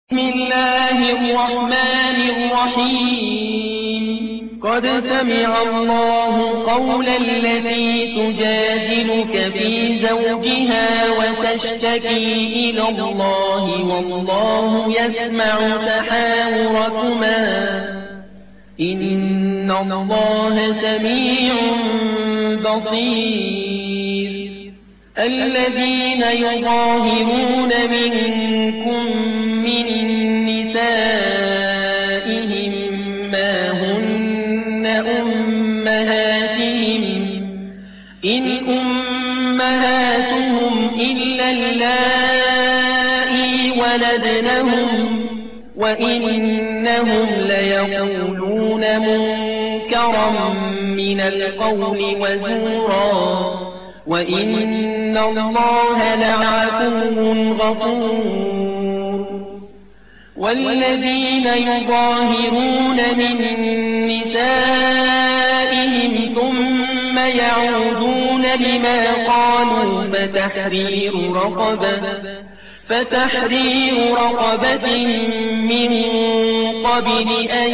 بسم الله الرحمن الرحيم قد سمع الله قول التي تجادلك في زوجها وتشتكي إلى الله والله يسمع تحاوركما إن الله سميع بصير الذين يظاهرون منكم من نسائهم ما هن أمهاتهم إن أمهاتهم إلا اللائي ولدنهم وإنهم ليقولون منكرا من القول وزورا وإن الله لعفو غفور والذين يظاهرون من نسائهم ثم يعودون لما قالوا فتحرير رقبة من قبل أن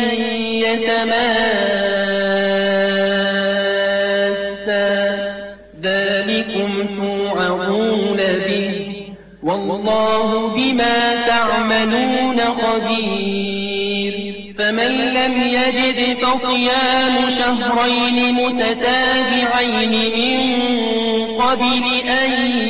يتماسا ذلكم توعظون به والله بما تعملون خبير فمن لم يجد فصيام شهرين متتابعين من قبل أن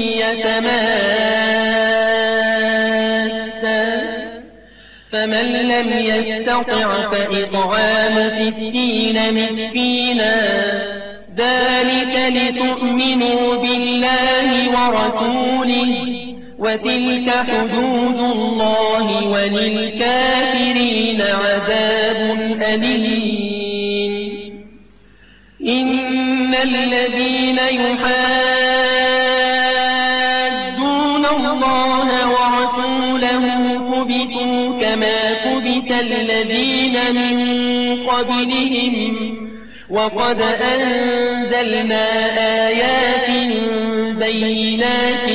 يتماسا فمن لم يستطع فإطعام 60 مسكينا ذلك لتؤمنوا بالله ورسوله وتلك حدود الله وللكافرين عذاب أليم إن الذين يحادون الله ورسوله كبتوا كما كبت الذين من قبلهم وقد أنزلنا آيات بينات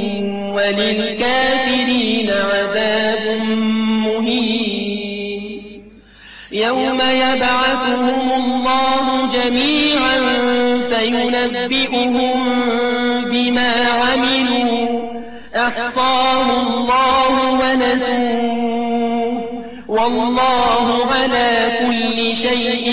وللكافرين عذاب مهين يوم يبعثهم الله جميعا فينبئهم بما عملوا أحصاه الله ونسوه والله على كل شيء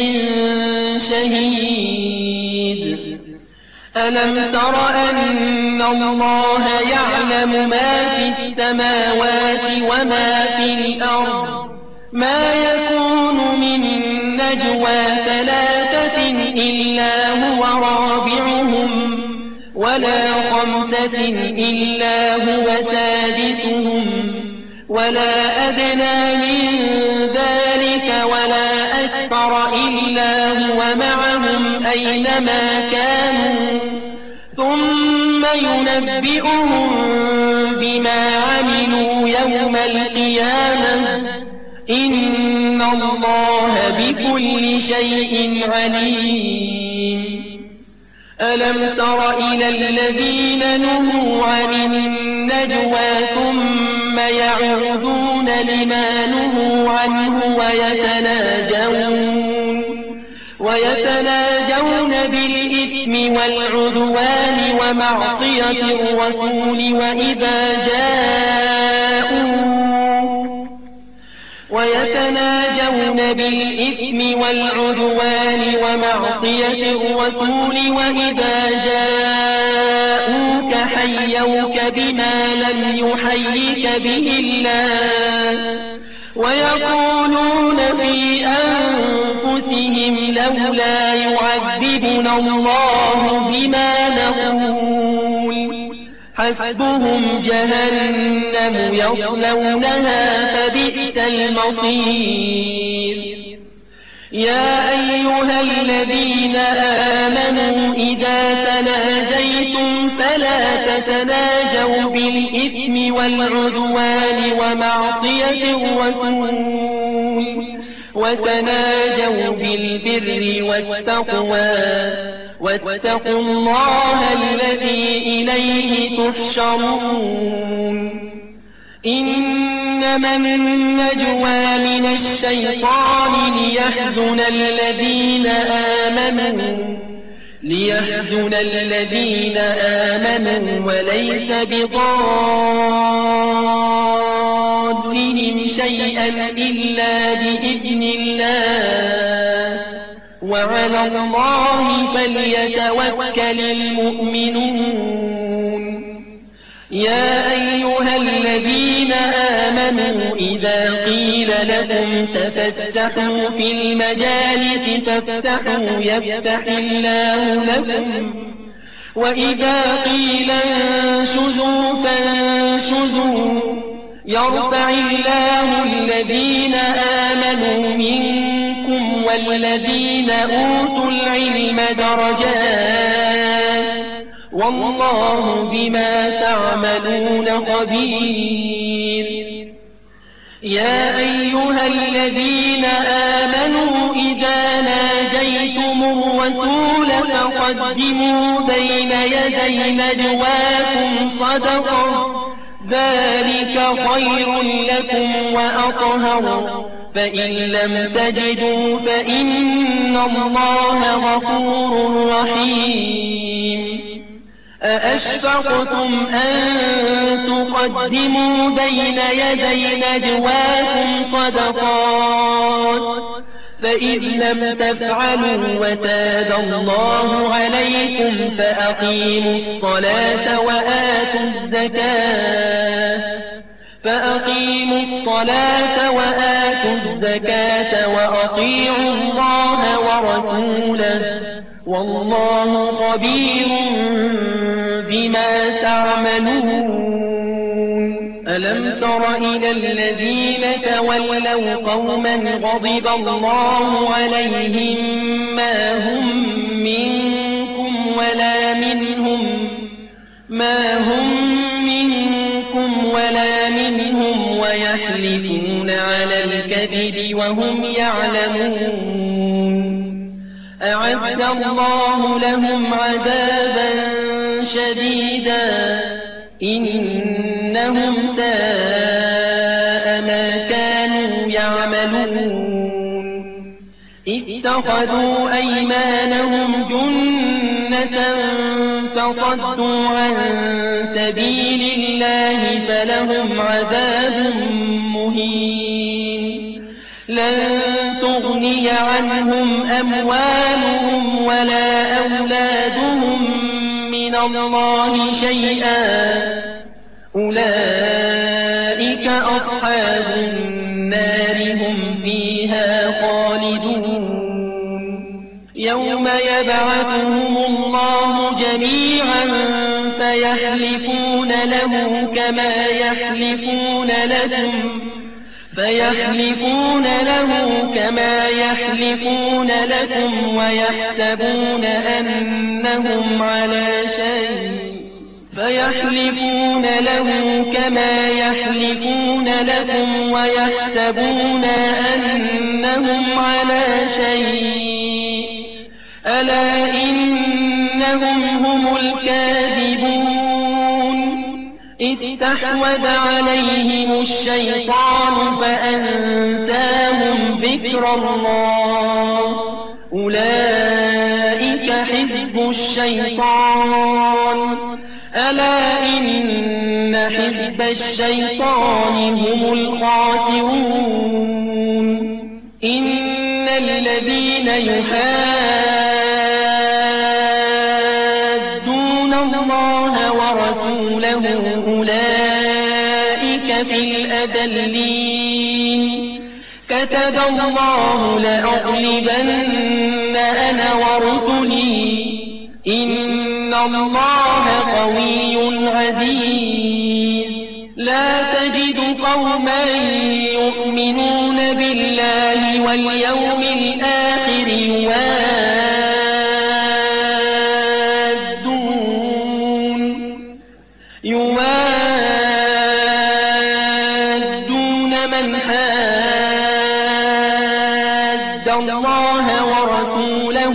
شهيد ألم تر أن الله يعلم ما في السماوات وما في الأرض ما يكون من نجوى 3 إلا هو رابعهم ولا 5 إلا هو سادسهم ولا أدنى من ذلك ولا أكثر إلا هو معهم أينما كانوا ثم ينبئهم بما عملوا يوم القيامة إن الله بكل شيء عليم ألم تر إلى الذين نهوا عن النجوى ثم يعودون لما نهوا عنه ويتناجون بالإثم والعدوان ومعصية الرسول وإذا جاءوك حيوك بما لم يحيك به الله ويقولون في أنفسهم لولا يعذبنا الله بما نقول حسبهم جهنم يصلونها فبئس المصير يا أيها الذين آمنوا إذا تناجيتم فلا تتناجوا بالإثم والعدوان ومعصية الرسول وتناجوا بالبر والتقوى واتقوا الله الذي إليه تحشرون إنما النجوى من الشيطان ليحزن الذين آمنوا وليس بضارهم شيئا إلا بإذن الله وعلى الله فليتوكل المؤمنون يا أيها الذين آمنوا إذا قيل لكم تفسحوا في المجالس فافسحوا يفسح الله لكم وإذا قيل انشزوا فانشزوا يرفع الله الذين آمنوا منكم والذين أوتوا العلم درجات والله بما تعملون خبير يا أيها الذين آمنوا إذا ناجيتم الرسول فقدموا بين يدي نجواكم صدقة ذلك خير لكم وأطهر فإن لم تجدوا فإن الله غفور رحيم أأشفقتم أن تقدموا بين يدي نجواكم صدقات فإذ لم تفعلوا وتاب الله عليكم فأقيموا الصلاة وآتوا الزكاة وأطيعوا الله ورسوله والله خبير بما تعملون ألم تر إلى الذين تولوا قوما غضب الله عليهم ما هم منكم ولا منهم ويحلفون على الكذب وهم يعلمون أعد الله لهم عذابا شديدا إنهم ساء ما كانوا يعملون اتخذوا أيمانهم جنة فصدوا عن سبيل الله فلهم عذاب مهين لن تغني عنهم أموالهم ولا أولادهم من الله شيئا أولئك أصحاب النار هم فيها خالدون يوم يبعثهم الله جميعا فيحلفون له كما يحلفون لكم ويحسبون أنهم على شيء ألا إنهم هم الكاذبون استحوذ عليهم الشيطان فأنساهم ذكر الله أولئك حزب الشيطان ألا إن حزب الشيطان هم الخاسرون إن الذين يحادون الله ورسوله أولئك في الأذلين كتب الله لأغلبن أنا ورسلي إن الله قوي عزيز لا تجد قوما يؤمنون بالله واليوم الآخر يوادون من حاد الله ورسوله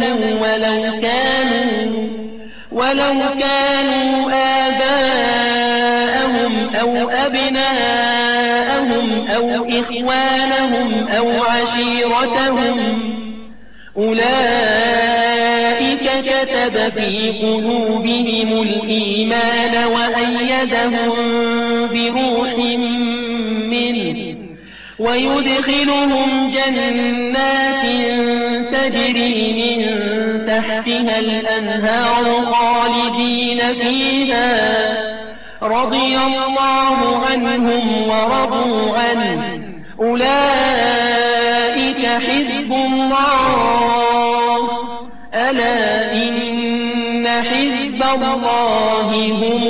ولو كانوا آباءهم أو أبناءهم أو إخوانهم أو عشيرتهم أولئك كتب في قلوبهم الإيمان وأيدهم بروح منه ويدخلهم جنات تجري من تحتها الأنهار خالدين فيها رضي الله عنهم ورضوا عنه أولئك حزب الله ألا إن حزب الله هم